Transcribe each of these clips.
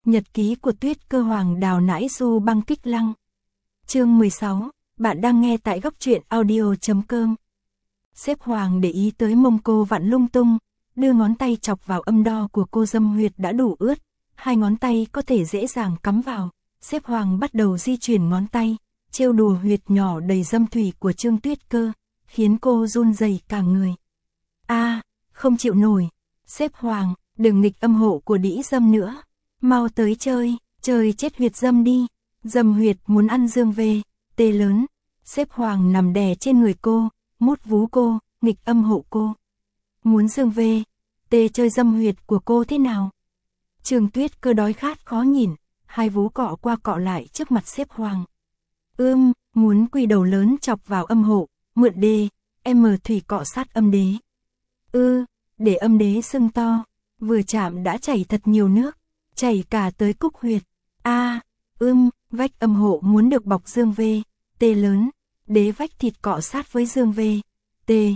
Nhật ký của Tuyết Cơ Hoàng Đào Nãi Du Băng Kích Lăng. Chương 16, bạn đang nghe tại góc truyện audio.com. Xếp Hoàng để ý tới mông cô vặn lung tung, đưa ngón tay chọc vào âm đo của cô, dâm huyệt đã đủ ướt, hai ngón tay có thể dễ dàng cắm vào. Xếp Hoàng bắt đầu di chuyển ngón tay, trêu đùa huyệt nhỏ đầy dâm thủy của Trương Tuyết Cơ, khiến cô run rẩy cả người. Không chịu nổi. Xếp Hoàng, đừng nghịch âm hộ của đĩ dâm nữa. Mau tới chơi chết huyệt dâm đi. Dâm huyệt muốn ăn dương về, tê lớn. Xếp Hoàng nằm đè trên người cô, mút vú cô, nghịch âm hộ cô. Muốn dương về, tê chơi dâm huyệt của cô thế nào? Trương Tuyết Cơ đói khát khó nhìn, hai vú cọ qua cọ lại trước mặt Xếp Hoàng. Muốn quỳ đầu lớn chọc vào âm hộ, mượn đê, thủy cọ sát âm đế. Để âm đế sưng to, vừa chạm đã chảy thật nhiều nước, chảy cả tới cúc huyệt. Vách âm hộ muốn được bọc dương vê, tê lớn, đế vách thịt cọ sát với dương vê, tê,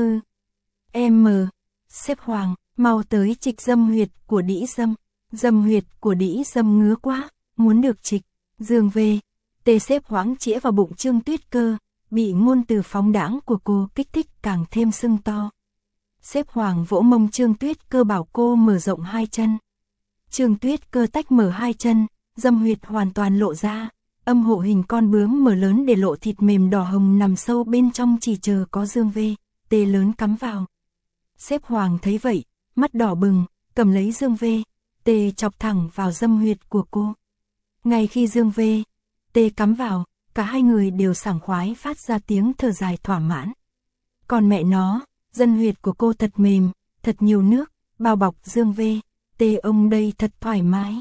Xếp Hoàng, mau tới trịch dâm huyệt của đĩ dâm. Dâm huyệt của đĩ dâm ngứa quá, muốn được trịch, dương vê, tê. Xếp Hoàng chĩa vào bụng Trương Tuyết Cơ, bị ngôn từ phóng đãng của cô kích thích càng thêm sưng to. Xếp Hoàng vỗ mông Trương Tuyết Cơ bảo cô mở rộng hai chân. Trương Tuyết Cơ tách mở hai chân, dâm huyệt hoàn toàn lộ ra, âm hộ hình con bướm mở lớn để lộ thịt mềm đỏ hồng nằm sâu bên trong, chỉ chờ có dương vê, tê lớn cắm vào. Xếp Hoàng thấy vậy, mắt đỏ bừng, cầm lấy dương vê, tê chọc thẳng vào dâm huyệt của cô. Ngay khi dương vê, tê cắm vào, cả hai người đều sảng khoái phát ra tiếng thở dài thỏa mãn. Còn mẹ nó, dâm huyệt của cô thật mềm, thật nhiều nước, bao bọc dương vê, tê ông đây thật thoải mái.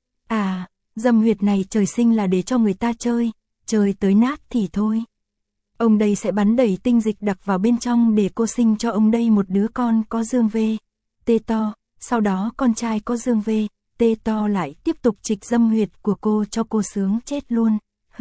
Dâm huyệt này trời sinh là để cho người ta chơi tới nát thì thôi. Ông đây sẽ bắn đầy tinh dịch đặc vào bên trong để cô sinh cho ông đây một đứa con có dương vê, tê to, sau đó con trai có dương vê, tê to lại tiếp tục trịch dâm huyệt của cô cho cô sướng chết luôn.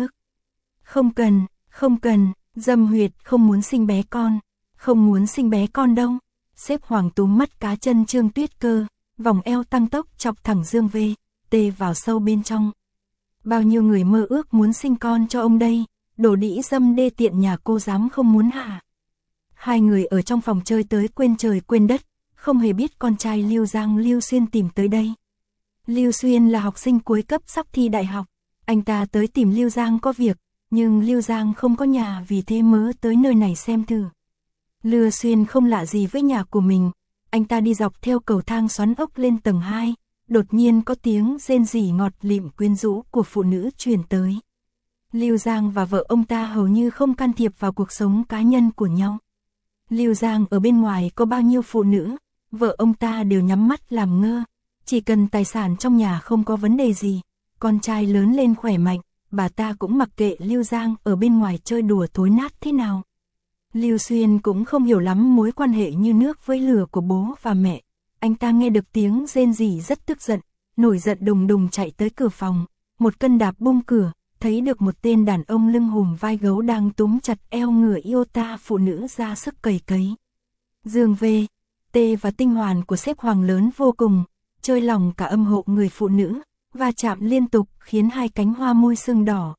Không cần, dâm huyệt không muốn sinh bé con, không muốn sinh bé con đâu. Xếp Hoàng túm mắt cá chân Trương Tuyết Cơ, vòng eo tăng tốc chọc thẳng dương vê, tê vào sâu bên trong. Bao nhiêu người mơ ước muốn sinh con cho ông đây, đồ đĩ dâm đê tiện nhà cô dám không muốn hả? Hai người ở trong phòng chơi tới quên trời quên đất, không hề biết con trai Lưu Giang Lưu Xuyên tìm tới đây. Lưu Xuyên là học sinh cuối cấp sắp thi đại học, anh ta tới tìm Lưu Giang có việc, nhưng Lưu Giang không có nhà, vì thế mới tới nơi này xem thử. Lưu Xuyên không lạ gì với nhà của mình, anh ta đi dọc theo cầu thang xoắn ốc lên tầng 2, đột nhiên có tiếng rên rỉ ngọt lịm quyến rũ của phụ nữ truyền tới. Lưu Giang và vợ ông ta hầu như không can thiệp vào cuộc sống cá nhân của nhau. Lưu Giang ở bên ngoài có bao nhiêu phụ nữ, vợ ông ta đều nhắm mắt làm ngơ, chỉ cần tài sản trong nhà không có vấn đề gì, con trai lớn lên khỏe mạnh, bà ta cũng mặc kệ Lưu Giang ở bên ngoài chơi đùa thối nát thế nào. Lưu Xuyên cũng không hiểu lắm mối quan hệ như nước với lửa của bố và mẹ. Anh ta nghe được tiếng rên rỉ rất tức giận, nổi giận đùng đùng chạy tới cửa phòng, một cân đạp bung cửa, thấy được một tên đàn ông lưng hùm vai gấu đang túm chặt eo ngựa yêu ta phụ nữ ra sức cầy cấy. Dương vê, tê và tinh hoàn của Xếp Hoàng lớn vô cùng, chơi lòng cả âm hộ người phụ nữ, va chạm liên tục khiến hai cánh hoa môi sưng đỏ,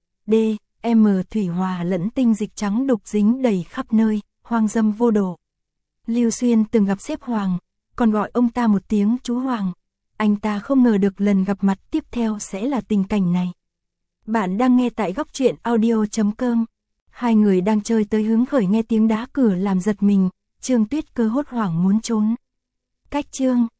thủy hòa lẫn tinh dịch trắng đục dính đầy khắp nơi, hoang dâm vô độ. Lưu Xuyên từng gặp Xếp Hoàng, còn gọi ông ta một tiếng chú Hoàng. Anh ta không ngờ được lần gặp mặt tiếp theo sẽ là tình cảnh này. Bạn đang nghe tại góc truyện audio.com. Hai người đang chơi tới hứng khởi nghe tiếng đá cửa làm giật mình, Trương Tuyết Cơ hốt hoảng muốn trốn. Cách Trương